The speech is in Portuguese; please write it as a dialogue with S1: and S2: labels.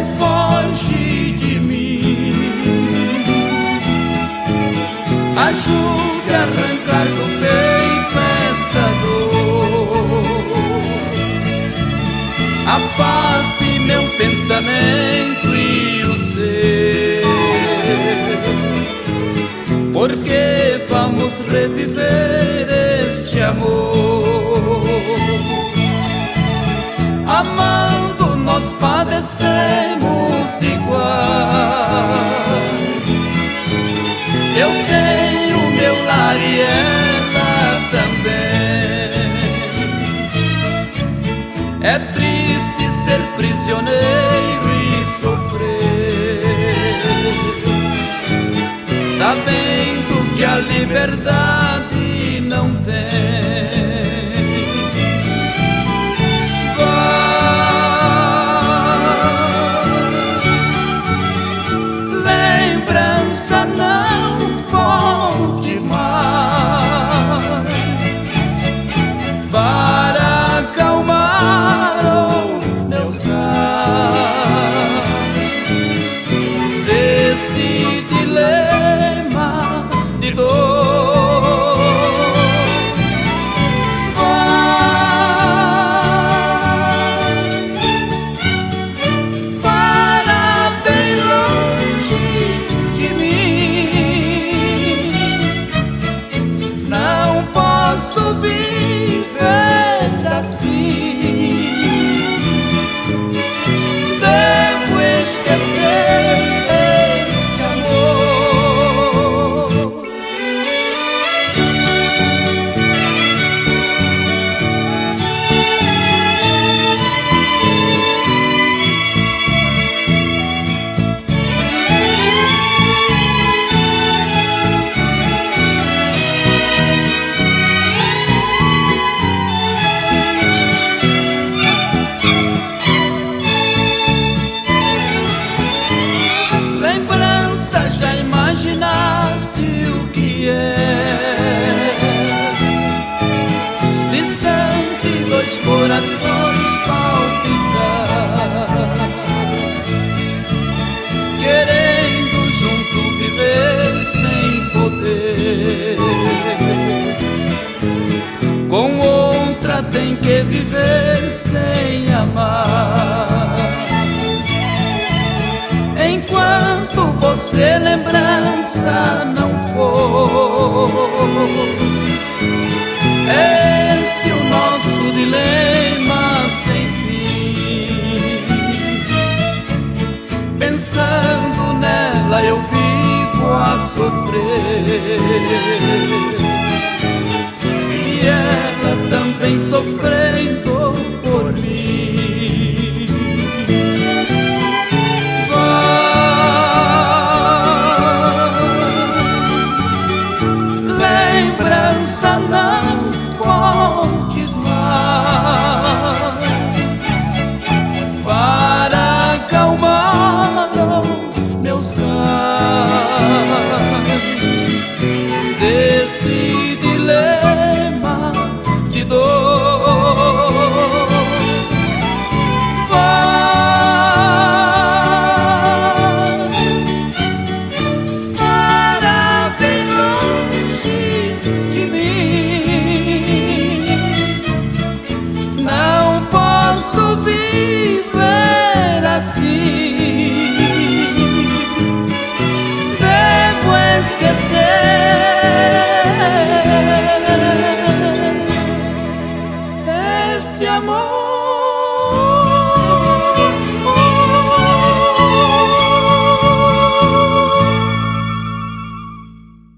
S1: foge de mim. Ajude a arrancar do peito esta dor. Afaste meu pensamento e o seu, porque vamos reviver este amor. Amando nós padecemos igual. Eu tenho meu lar e ela também. É triste ser prisioneiro e sofrer, sabendo que a liberdade não tem. Lembrança, não volte mais para acalmar os meus raios deste dilema de dor. Vai para bem longe de mim. Não posso viver assim. Devo esquecer este amor. Lembrança, já imaginaste o que é? Distante, dois corações palpitar, querendo junto viver sem poder. Com outra tem que viver sem amar. Enquanto você lembrança não for, esse é o nosso dilema sem fim. Pensando nela eu vivo a sofrer, e ela também sofrendo